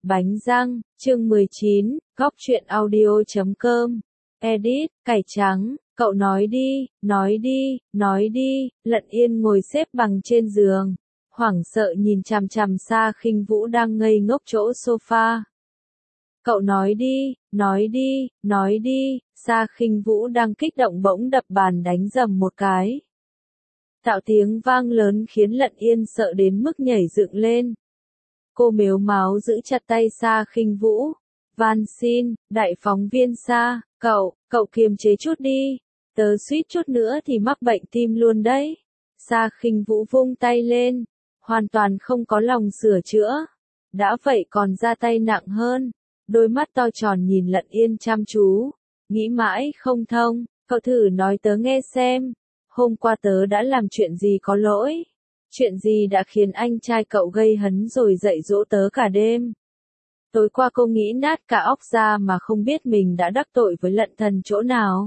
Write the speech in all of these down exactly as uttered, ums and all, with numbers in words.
Bánh răng, chương mười chín, góc truyện audio.com. Edit, cải trắng, cậu nói đi, nói đi, nói đi. Lận Yên ngồi xếp bằng trên giường, hoảng sợ nhìn chằm chằm Sa Khinh Vũ đang ngây ngốc chỗ sofa. Cậu nói đi, nói đi, nói đi. Sa Khinh Vũ đang kích động bỗng đập bàn đánh rầm một cái. Tạo tiếng vang lớn khiến Lận Yên sợ đến mức nhảy dựng lên. Cô mếu máo giữ chặt tay Sa Khinh Vũ. Van xin, đại phóng viên Sa, cậu, cậu kiềm chế chút đi. Tớ suýt chút nữa thì mắc bệnh tim luôn đấy. Sa Khinh Vũ vung tay lên, hoàn toàn không có lòng sửa chữa. Đã vậy còn ra tay nặng hơn. Đôi mắt to tròn nhìn Lận Yên chăm chú. Nghĩ mãi không thông, cậu thử nói tớ nghe xem. Hôm qua tớ đã làm chuyện gì có lỗi? Chuyện gì đã khiến anh trai cậu gây hấn rồi dạy dỗ tớ cả đêm? Tối qua cô nghĩ nát cả óc ra mà không biết mình đã đắc tội với Lận Thần chỗ nào.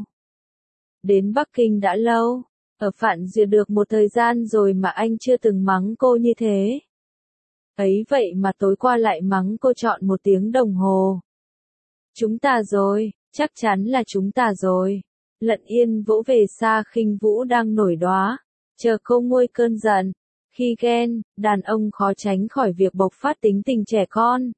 Đến Bắc Kinh đã lâu, ở Phạn Duyệt được một thời gian rồi mà anh chưa từng mắng cô như thế. Ấy vậy mà tối qua lại mắng cô trọn một tiếng đồng hồ. Chúng ta rồi, chắc chắn là chúng ta rồi. Lận Yên vỗ về Sa Khinh Vũ đang nổi đoá, chờ cô nguôi cơn giận. Khi ghen, đàn ông khó tránh khỏi việc bộc phát tính tình trẻ con.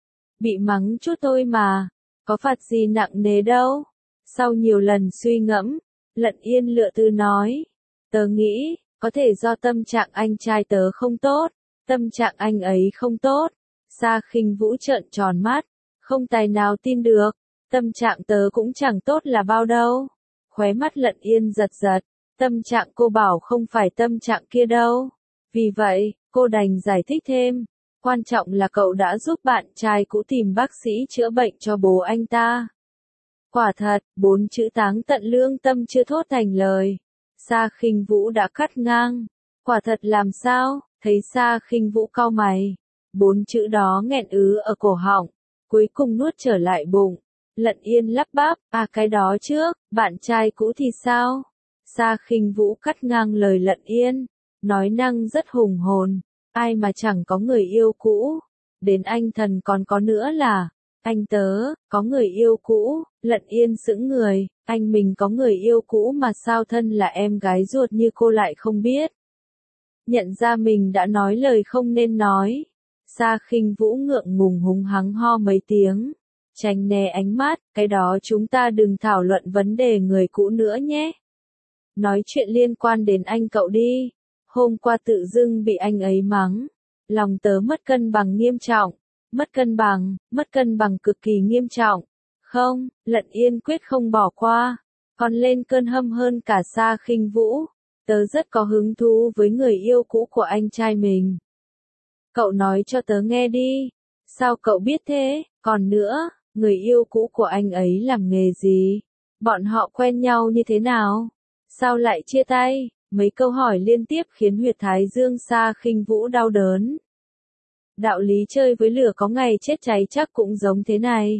Bị mắng chút thôi mà, có phạt gì nặng nề đâu. Sau nhiều lần suy ngẫm, Lận Yên lựa tư nói, tớ nghĩ, có thể do tâm trạng anh trai tớ không tốt, tâm trạng anh ấy không tốt. Sa Khinh Vũ trợn tròn mắt, không tài nào tin được, tâm trạng tớ cũng chẳng tốt là bao đâu. Khóe mắt Lận Yên giật giật, tâm trạng cô bảo không phải tâm trạng kia đâu. Vì vậy, cô đành giải thích thêm, quan trọng là cậu đã giúp bạn trai cũ tìm bác sĩ chữa bệnh cho bố anh ta. Quả thật, bốn chữ táng tận lương tâm chưa thốt thành lời. Sa Khinh Vũ đã cắt ngang. Quả thật làm sao? Thấy Sa Khinh Vũ cau mày. Bốn chữ đó nghẹn ứ ở cổ họng, cuối cùng nuốt trở lại bụng. Lận Yên lắp bắp, à cái đó trước, bạn trai cũ thì sao? Sa Khinh Vũ cắt ngang lời Lận Yên, nói năng rất hùng hồn, ai mà chẳng có người yêu cũ, đến anh Thần còn có nữa là, anh tớ, có người yêu cũ. Lận Yên sững người, anh mình có người yêu cũ mà sao thân là em gái ruột như cô lại không biết. Nhận ra mình đã nói lời không nên nói, Sa Khinh Vũ ngượng ngùng húng hắng ho mấy tiếng. Tránh né ánh mắt, cái đó chúng ta đừng thảo luận vấn đề người cũ nữa nhé. Nói chuyện liên quan đến anh cậu đi. Hôm qua tự dưng bị anh ấy mắng. Lòng tớ mất cân bằng nghiêm trọng. Mất cân bằng, mất cân bằng cực kỳ nghiêm trọng. Không, Lận Yên quyết không bỏ qua. Còn lên cơn hâm hơn cả Sa Khinh Vũ. Tớ rất có hứng thú với người yêu cũ của anh trai mình. Cậu nói cho tớ nghe đi. Sao cậu biết thế? Còn nữa, người yêu cũ của anh ấy làm nghề gì? Bọn họ quen nhau như thế nào? Sao lại chia tay? Mấy câu hỏi liên tiếp khiến huyệt thái dương Sa Khinh Vũ đau đớn. Đạo lý chơi với lửa có ngày chết cháy chắc cũng giống thế này.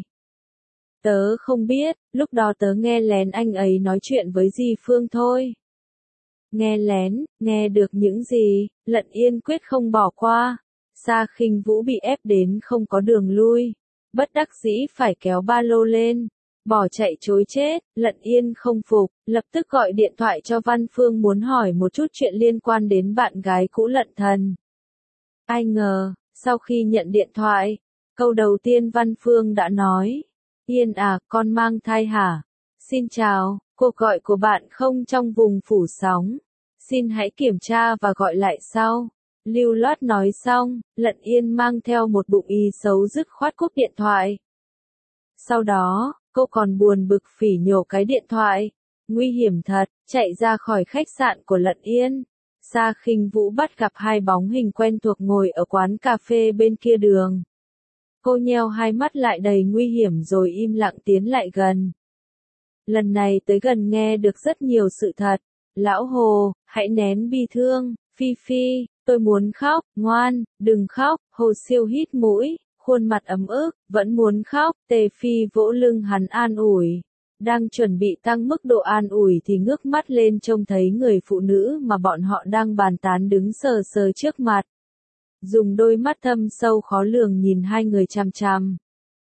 Tớ không biết, lúc đó tớ nghe lén anh ấy nói chuyện với dì Phương thôi. Nghe lén, nghe được những gì, Lận Yên quyết không bỏ qua. Sa Khinh Vũ bị ép đến không có đường lui. Bất đắc dĩ phải kéo ba lô lên, bỏ chạy trối chết. Lận Yên không phục, lập tức gọi điện thoại cho Văn Phương muốn hỏi một chút chuyện liên quan đến bạn gái cũ Lận Thần. Ai ngờ, sau khi nhận điện thoại, câu đầu tiên Văn Phương đã nói, Yên à, con mang thai hả? Xin chào, cuộc gọi của bạn không trong vùng phủ sóng. Xin hãy kiểm tra và gọi lại sau. Lưu loát nói xong, Lận Yên mang theo một bụng ý xấu dứt khoát cúp điện thoại. Sau đó, cô còn buồn bực phỉ nhổ cái điện thoại. Nguy hiểm thật, chạy ra khỏi khách sạn của Lận Yên. Sa Khinh Vũ bắt gặp hai bóng hình quen thuộc ngồi ở quán cà phê bên kia đường. Cô nheo hai mắt lại đầy nguy hiểm rồi im lặng tiến lại gần. Lần này tới gần nghe được rất nhiều sự thật. Lão Hồ, hãy nén bi thương. Phi Phi, tôi muốn khóc, ngoan, đừng khóc. Hồ Siêu hít mũi, khuôn mặt ấm ức, vẫn muốn khóc. Tề Phi vỗ lưng hắn an ủi. Đang chuẩn bị tăng mức độ an ủi thì ngước mắt lên trông thấy người phụ nữ mà bọn họ đang bàn tán đứng sờ sờ trước mặt. dùng đôi mắt thâm sâu khó lường nhìn hai người chằm chằm.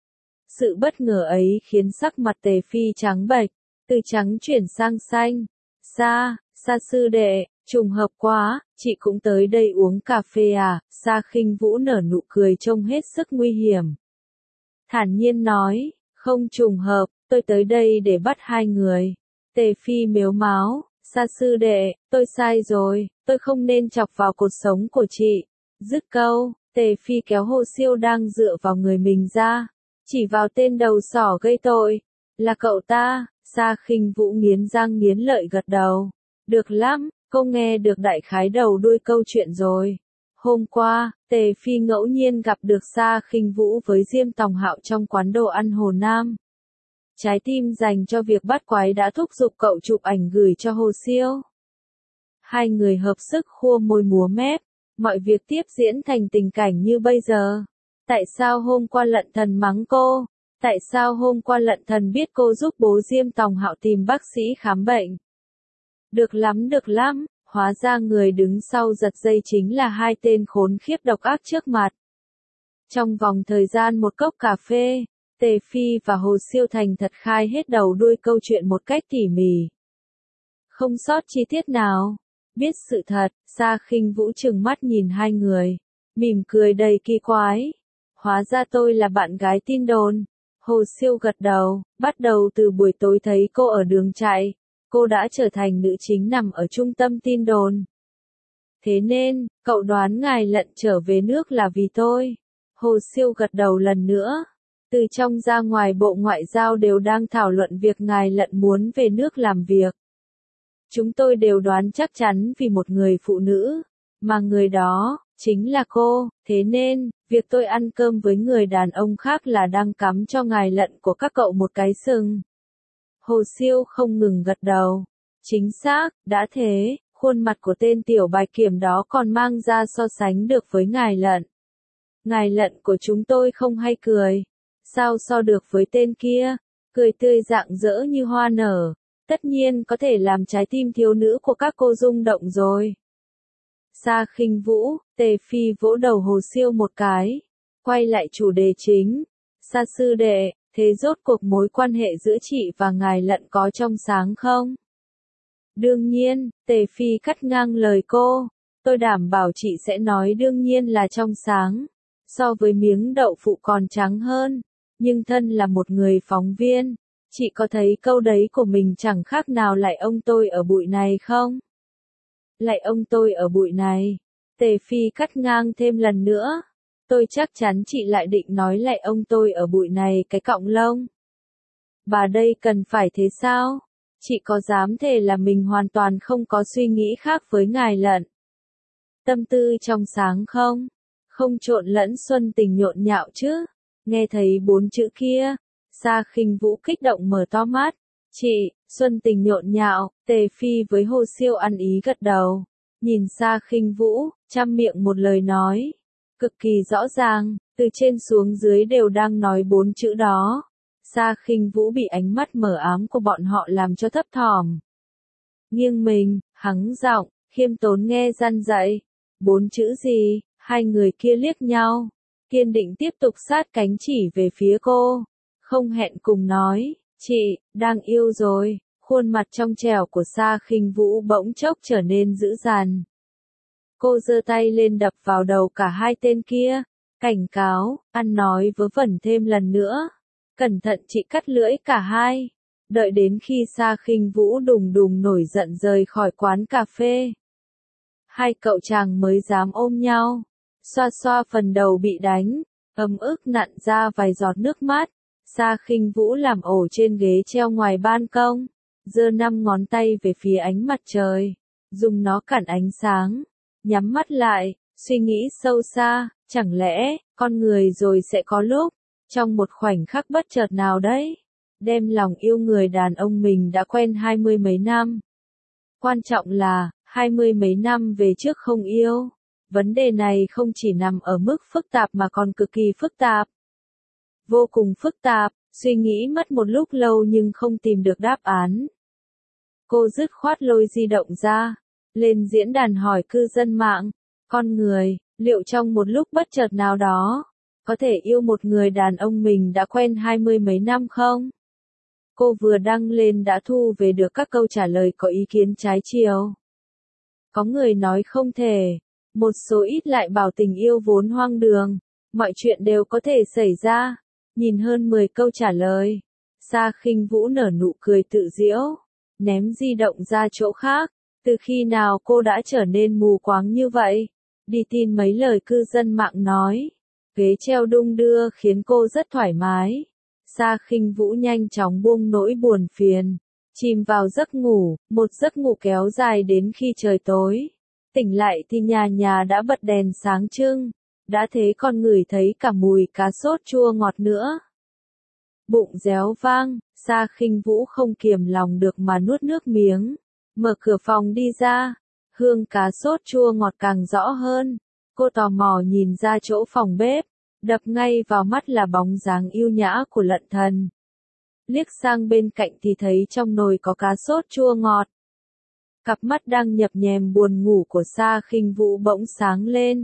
Sự bất ngờ ấy khiến sắc mặt Tề Phi trắng bệch, từ trắng chuyển sang xanh. Sa, Sa sư đệ, trùng hợp quá, chị cũng tới đây uống cà phê à? Sa Khinh Vũ nở nụ cười trông hết sức nguy hiểm. Thản nhiên nói, không trùng hợp, tôi tới đây để bắt hai người. Tề Phi mếu máo, Sa sư đệ, tôi sai rồi, tôi không nên chọc vào cuộc sống của chị. Dứt câu, Tề Phi kéo Hồ Siêu đang dựa vào người mình ra, chỉ vào tên đầu sỏ gây tội. Là cậu ta. Sa Khinh Vũ nghiến răng nghiến lợi gật đầu. Được lắm, cô nghe được đại khái đầu đuôi câu chuyện rồi. Hôm qua, Tề Phi ngẫu nhiên gặp được Sa Khinh Vũ với Diêm Tòng Hạo trong quán đồ ăn Hồ Nam. Trái tim dành cho việc bắt quái đã thúc giục cậu chụp ảnh gửi cho Hồ Siêu. Hai người hợp sức khua môi múa mép, mọi việc tiếp diễn thành tình cảnh như bây giờ. Tại sao hôm qua Lận Thần mắng cô? Tại sao hôm qua Lận Thần biết cô giúp bố Diêm Tòng Hạo tìm bác sĩ khám bệnh? Được lắm được lắm, hóa ra người đứng sau giật dây chính là hai tên khốn khiếp độc ác trước mặt. Trong vòng thời gian một cốc cà phê, Tề Phi và Hồ Siêu thành thật khai hết đầu đuôi câu chuyện một cách tỉ mỉ. Không sót chi tiết nào. Biết sự thật, Sa Khinh Vũ trừng mắt nhìn hai người, mỉm cười đầy kỳ quái. Hóa ra tôi là bạn gái tin đồn. Hồ Siêu gật đầu, bắt đầu từ buổi tối thấy cô ở đường chạy, cô đã trở thành nữ chính nằm ở trung tâm tin đồn. Thế nên, cậu đoán ngài Lận trở về nước là vì tôi. Hồ Siêu gật đầu lần nữa. Từ trong ra ngoài Bộ Ngoại giao đều đang thảo luận việc ngài Lận muốn về nước làm việc. Chúng tôi đều đoán chắc chắn vì một người phụ nữ, mà người đó chính là cô, thế nên, việc tôi ăn cơm với người đàn ông khác là đang cắm cho ngài Lận của các cậu một cái sừng. Hồ Siêu không ngừng gật đầu. Chính xác, đã thế, khuôn mặt của tên tiểu bạch kiểm đó còn mang ra so sánh được với ngài Lận. Ngài Lận của chúng tôi không hay cười. Sao so được với tên kia? Cười tươi rạng rỡ như hoa nở. Tất nhiên có thể làm trái tim thiếu nữ của các cô rung động rồi. Sa Khinh Vũ, Tề Phi vỗ đầu Hồ Siêu một cái. Quay lại chủ đề chính. Sa sư đệ, thế rốt cuộc mối quan hệ giữa chị và ngài Lận có trong sáng không? Đương nhiên, Tề Phi cắt ngang lời cô. Tôi đảm bảo chị sẽ nói đương nhiên là trong sáng. So với miếng đậu phụ còn trắng hơn. Nhưng thân là một người phóng viên, chị có thấy câu đấy của mình chẳng khác nào lại ông tôi ở bụi này không? Lại ông tôi ở bụi này. Tề Phi cắt ngang thêm lần nữa. Tôi chắc chắn chị lại định nói lại ông tôi ở bụi này cái cọng lông. Bà đây cần phải thế sao? Chị có dám thề là mình hoàn toàn không có suy nghĩ khác với ngài Lận? Tâm tư trong sáng không? Không trộn lẫn xuân tình nhộn nhạo chứ? Nghe thấy bốn chữ kia, Sa Khinh Vũ kích động mở to mắt. Chị, xuân tình nhộn nhạo. Tề Phi với Hồ Siêu ăn ý gật đầu. Nhìn Sa Khinh Vũ, trăm miệng một lời nói. Cực kỳ rõ ràng, từ trên xuống dưới đều đang nói bốn chữ đó. Sa Khinh Vũ bị ánh mắt mờ ám của bọn họ làm cho thấp thỏm. Nghiêng mình, hắng giọng, khiêm tốn nghe răn dạy. Bốn chữ gì? Hai người kia liếc nhau. Kiên định tiếp tục sát cánh chỉ về phía cô. Không hẹn cùng nói, chị, đang yêu rồi. Khuôn mặt trong trẻo của Sa Khinh Vũ bỗng chốc trở nên dữ dằn. Cô giơ tay lên đập vào đầu cả hai tên kia. Cảnh cáo, ăn nói vớ vẩn thêm lần nữa. Cẩn thận chị cắt lưỡi cả hai. Đợi đến khi Sa Khinh Vũ đùng đùng nổi giận rời khỏi quán cà phê. Hai cậu chàng mới dám ôm nhau. Xoa xoa phần đầu bị đánh, ấm ức nặn ra vài giọt nước mắt. Sa Khinh Vũ làm ổ trên ghế treo ngoài ban công, giơ năm ngón tay về phía ánh mặt trời, dùng nó cản ánh sáng, nhắm mắt lại, suy nghĩ sâu xa, chẳng lẽ, con người rồi sẽ có lúc, trong một khoảnh khắc bất chợt nào đấy, đem lòng yêu người đàn ông mình đã quen hai mươi mấy năm. Quan trọng là, hai mươi mấy năm về trước không yêu. Vấn đề này không chỉ nằm ở mức phức tạp mà còn cực kỳ phức tạp. Vô cùng phức tạp, suy nghĩ mất một lúc lâu nhưng không tìm được đáp án. Cô dứt khoát lôi di động ra, lên diễn đàn hỏi cư dân mạng, con người, Liệu trong một lúc bất chợt nào đó, có thể yêu một người đàn ông mình đã quen hai mươi mấy năm không? Cô vừa đăng lên đã thu về được các câu trả lời có ý kiến trái chiều. Có người nói không thể, một số ít lại bảo tình yêu vốn hoang đường, mọi chuyện đều có thể xảy ra. Nhìn hơn mười câu trả lời, Sa Khinh Vũ nở nụ cười tự giễu, ném di động ra chỗ khác. Từ khi nào cô đã trở nên mù quáng như vậy? Đi tin mấy lời cư dân mạng nói. Ghế treo đung đưa khiến cô rất thoải mái. Sa Khinh Vũ nhanh chóng buông nỗi buồn phiền, chìm vào giấc ngủ, một giấc ngủ kéo dài đến khi trời tối. Tỉnh lại thì nhà nhà đã bật đèn sáng trưng, đã thế còn ngửi thấy cả mùi cá sốt chua ngọt nữa. Bụng réo vang, Sa Khinh Vũ không kiềm lòng được mà nuốt nước miếng, mở cửa phòng đi ra, hương cá sốt chua ngọt càng rõ hơn. Cô tò mò nhìn ra chỗ phòng bếp, đập ngay vào mắt là bóng dáng yêu nhã của Lận Thần. Liếc sang bên cạnh thì thấy trong nồi có cá sốt chua ngọt. Cặp mắt đang nhập nhèm buồn ngủ của Sa Khinh Vũ bỗng sáng lên.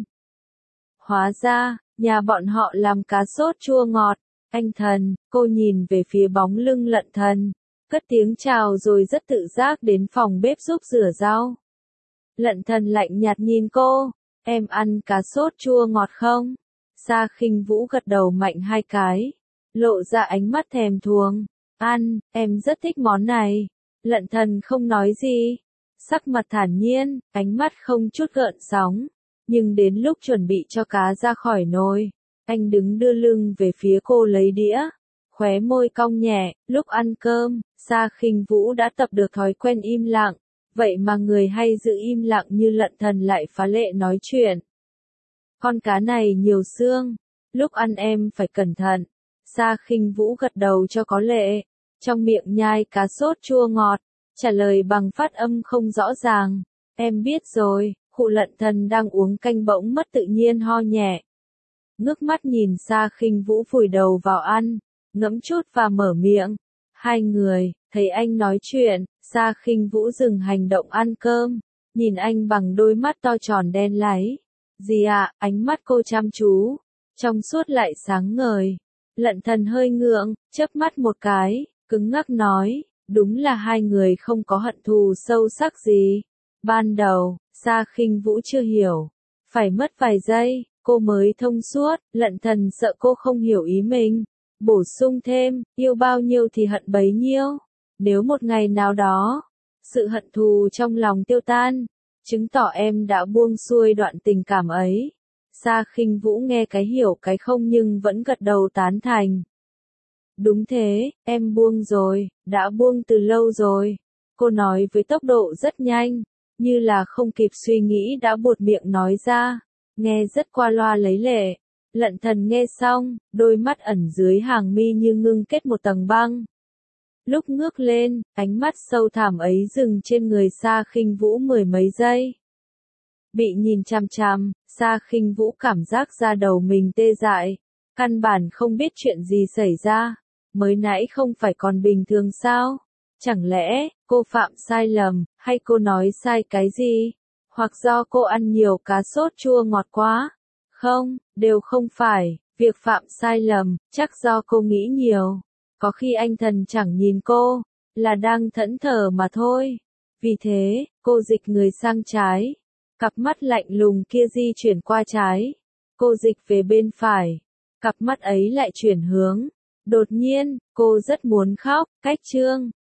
Hóa ra, nhà bọn họ làm cá sốt chua ngọt. Anh Thần, cô nhìn về phía bóng lưng Lận Thần, cất tiếng chào rồi rất tự giác đến phòng bếp giúp rửa rau. Lận Thần lạnh nhạt nhìn cô, em ăn cá sốt chua ngọt không? Sa Khinh Vũ gật đầu mạnh hai cái, lộ ra ánh mắt thèm thuồng. Ăn, em rất thích món này. Lận Thần không nói gì, sắc mặt thản nhiên, ánh mắt không chút gợn sóng. Nhưng đến lúc chuẩn bị cho cá ra khỏi nồi, anh đứng đưa lưng về phía cô lấy đĩa, khóe môi cong nhẹ. Lúc ăn cơm, Sa Khinh Vũ đã tập được thói quen im lặng, vậy mà người hay giữ im lặng như Lận Thần lại phá lệ nói chuyện. Con cá này nhiều xương, lúc ăn em phải cẩn thận. Sa Khinh Vũ gật đầu cho có lệ, trong miệng nhai cá sốt chua ngọt, trả lời bằng phát âm không rõ ràng. Em biết rồi. Cụ Lận Thần đang uống canh bỗng mất tự nhiên ho nhẹ. Ngước mắt nhìn Sa Khinh Vũ vùi đầu vào ăn, ngẫm chút và mở miệng. Hai người, thấy anh nói chuyện, Sa Khinh Vũ dừng hành động ăn cơm, nhìn anh bằng đôi mắt to tròn đen láy. Gì ạ? Ánh mắt cô chăm chú, trong suốt lại sáng ngời. Lận Thần hơi ngượng, chớp mắt một cái, cứng ngắc nói, đúng là hai người không có hận thù sâu sắc gì. Ban đầu, Sa Khinh Vũ chưa hiểu, phải mất vài giây, cô mới thông suốt. Lận Thần sợ cô không hiểu ý mình, bổ sung thêm, yêu bao nhiêu thì hận bấy nhiêu. Nếu một ngày nào đó, sự hận thù trong lòng tiêu tan, chứng tỏ em đã buông xuôi đoạn tình cảm ấy. Sa Khinh Vũ nghe cái hiểu cái không nhưng vẫn gật đầu tán thành. Đúng thế, em buông rồi, đã buông từ lâu rồi. Cô nói với tốc độ rất nhanh, như là không kịp suy nghĩ đã buột miệng nói ra, nghe rất qua loa lấy lệ. Lận Thần nghe xong, đôi mắt ẩn dưới hàng mi như ngưng kết một tầng băng. Lúc ngước lên, ánh mắt sâu thẳm ấy dừng trên người Sa Khinh Vũ mười mấy giây. Bị nhìn chằm chằm, Sa Khinh Vũ cảm giác da đầu mình tê dại, căn bản không biết chuyện gì xảy ra, mới nãy không phải còn bình thường sao? Chẳng lẽ, cô phạm sai lầm, hay cô nói sai cái gì? Hoặc do cô ăn nhiều cá sốt chua ngọt quá? Không, đều không phải, việc phạm sai lầm, chắc do cô nghĩ nhiều. Có khi anh Thần chẳng nhìn cô, là đang thẫn thờ mà thôi. Vì thế, cô dịch người sang trái. Cặp mắt lạnh lùng kia di chuyển qua trái. Cô dịch về bên phải. Cặp mắt ấy lại chuyển hướng. Đột nhiên, cô rất muốn khóc. Cách chương